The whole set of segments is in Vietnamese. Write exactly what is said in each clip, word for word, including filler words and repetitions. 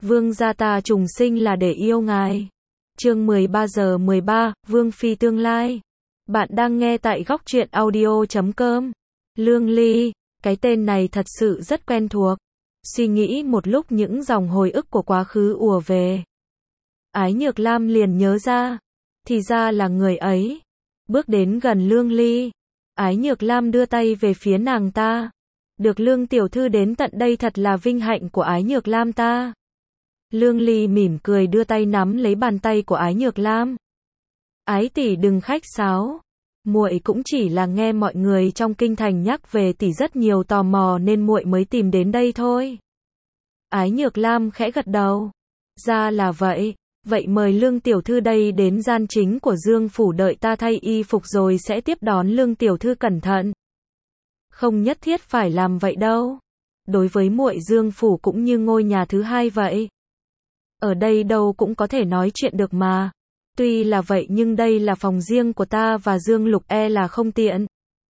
Vương gia ta trùng sinh là để yêu ngài. Chương mười ba giờ mười ba, Vương phi tương lai. Bạn đang nghe tại góc truyện audio chấm com. Lương Ly, cái tên này thật sự rất quen thuộc. Suy nghĩ một lúc những dòng hồi ức của quá khứ ùa về. Ái Nhược Lam liền nhớ ra, thì ra là người ấy. Bước đến gần Lương Ly, Ái Nhược Lam đưa tay về phía nàng ta. Được Lương tiểu thư đến tận đây thật là vinh hạnh của Ái Nhược Lam ta. Lương Ly mỉm cười đưa tay nắm lấy bàn tay của Ái Nhược Lam. Ái tỷ đừng khách sáo, muội cũng chỉ là nghe mọi người trong kinh thành nhắc về tỷ rất nhiều tò mò nên muội mới tìm đến đây thôi. Ái Nhược Lam khẽ gật đầu. Ra là vậy, vậy mời Lương tiểu thư đây đến gian chính của Dương phủ đợi ta thay y phục rồi sẽ tiếp đón Lương tiểu thư cẩn thận. Không nhất thiết phải làm vậy đâu. Đối với muội Dương phủ cũng như ngôi nhà thứ hai vậy. Ở đây đâu cũng có thể nói chuyện được mà. Tuy là vậy nhưng đây là phòng riêng của ta và Dương Lục e là không tiện.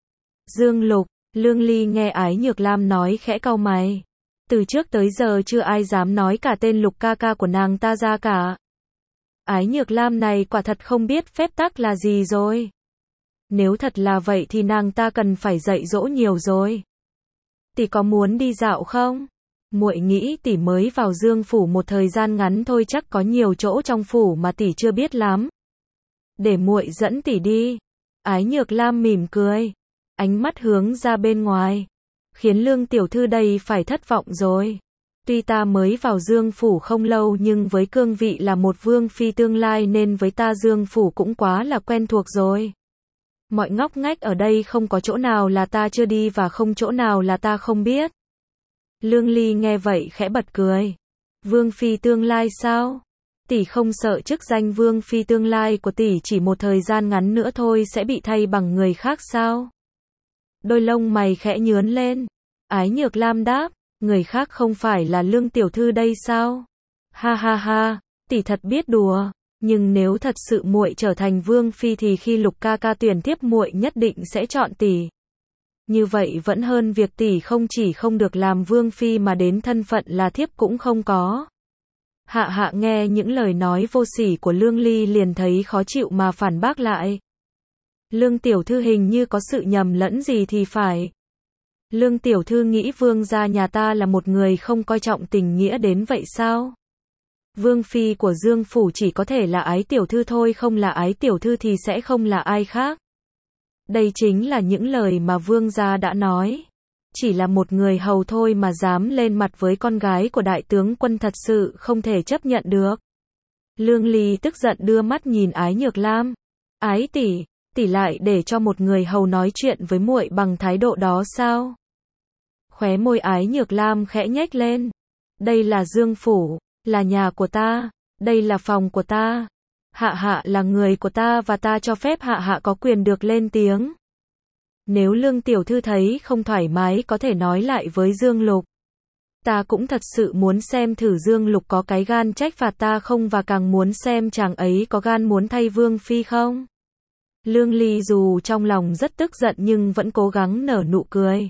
Dương Lục, Lương Ly nghe Ái Nhược Lam nói khẽ cau mày. Từ trước tới giờ chưa ai dám nói cả tên Lục ca ca của nàng ta ra cả. Ái Nhược Lam này quả thật không biết phép tắc là gì rồi. Nếu thật là vậy thì nàng ta cần phải dạy dỗ nhiều rồi. Tỷ có muốn đi dạo không? Muội nghĩ tỷ mới vào Dương phủ một thời gian ngắn thôi chắc có nhiều chỗ trong phủ mà tỷ chưa biết lắm. Để muội dẫn tỷ đi. Ái Nhược Lam mỉm cười, ánh mắt hướng ra bên ngoài, khiến Lương tiểu thư đây phải thất vọng rồi. Tuy ta mới vào Dương phủ không lâu nhưng với cương vị là một vương phi tương lai nên với ta Dương phủ cũng quá là quen thuộc rồi. Mọi ngóc ngách ở đây không có chỗ nào là ta chưa đi và không chỗ nào là ta không biết. Lương Ly nghe vậy khẽ bật cười. Vương phi tương lai sao? Tỷ không sợ chức danh vương phi tương lai của tỷ chỉ một thời gian ngắn nữa thôi sẽ bị thay bằng người khác sao? Đôi lông mày khẽ nhướng lên. Ái Nhược Lam đáp, người khác không phải là Lương tiểu thư đây sao? Ha ha ha, tỷ thật biết đùa, nhưng nếu thật sự muội trở thành vương phi thì khi Lục ca ca tuyển thiếp muội nhất định sẽ chọn tỷ. Như vậy vẫn hơn việc tỷ không chỉ không được làm vương phi mà đến thân phận là thiếp cũng không có. Hạ hạ nghe những lời nói vô sỉ của Lương Ly liền thấy khó chịu mà phản bác lại. Lương tiểu thư hình như có sự nhầm lẫn gì thì phải. Lương tiểu thư nghĩ vương gia nhà ta là một người không coi trọng tình nghĩa đến vậy sao? Vương phi của Dương phủ chỉ có thể là Ái tiểu thư thôi, không là Ái tiểu thư thì sẽ không là ai khác. Đây chính là những lời mà vương gia đã nói. Chỉ là một người hầu thôi mà dám lên mặt với con gái của đại tướng quân thật sự không thể chấp nhận được. Lương Ly tức giận đưa mắt nhìn Ái Nhược Lam. Ái tỷ, tỷ lại để cho một người hầu nói chuyện với muội bằng thái độ đó sao? Khóe môi Ái Nhược Lam khẽ nhếch lên. Đây là Dương phủ, là nhà của ta, đây là phòng của ta. Hạ hạ là người của ta và ta cho phép hạ hạ có quyền được lên tiếng. Nếu Lương tiểu thư thấy không thoải mái có thể nói lại với Dương Lục. Ta cũng thật sự muốn xem thử Dương Lục có cái gan trách phạt ta không và càng muốn xem chàng ấy có gan muốn thay vương phi không. Lương Ly dù trong lòng rất tức giận nhưng vẫn cố gắng nở nụ cười.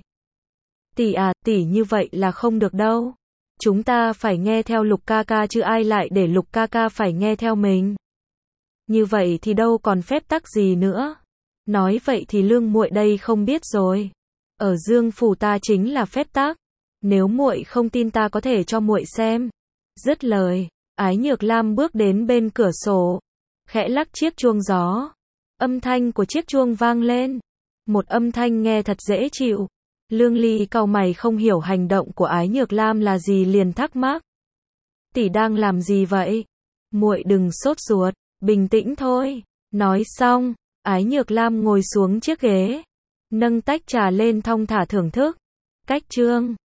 Tỷ à, tỷ như vậy là không được đâu. Chúng ta phải nghe theo Lục ca ca chứ ai lại để Lục ca ca phải nghe theo mình. Như vậy thì đâu còn phép tắc gì nữa. Nói vậy thì Lương muội đây không biết rồi. Ở Dương phủ ta chính là phép tắc. Nếu muội không tin ta có thể cho muội xem. Dứt lời, Ái Nhược Lam bước đến bên cửa sổ, khẽ lắc chiếc chuông gió. Âm thanh của chiếc chuông vang lên. Một âm thanh nghe thật dễ chịu. Lương Ly cau mày không hiểu hành động của Ái Nhược Lam là gì liền thắc mắc. Tỷ đang làm gì vậy? Muội đừng sốt ruột, bình tĩnh thôi. Nói xong, Ái Nhược Lam ngồi xuống chiếc ghế, nâng tách trà lên thong thả thưởng thức. Cách chương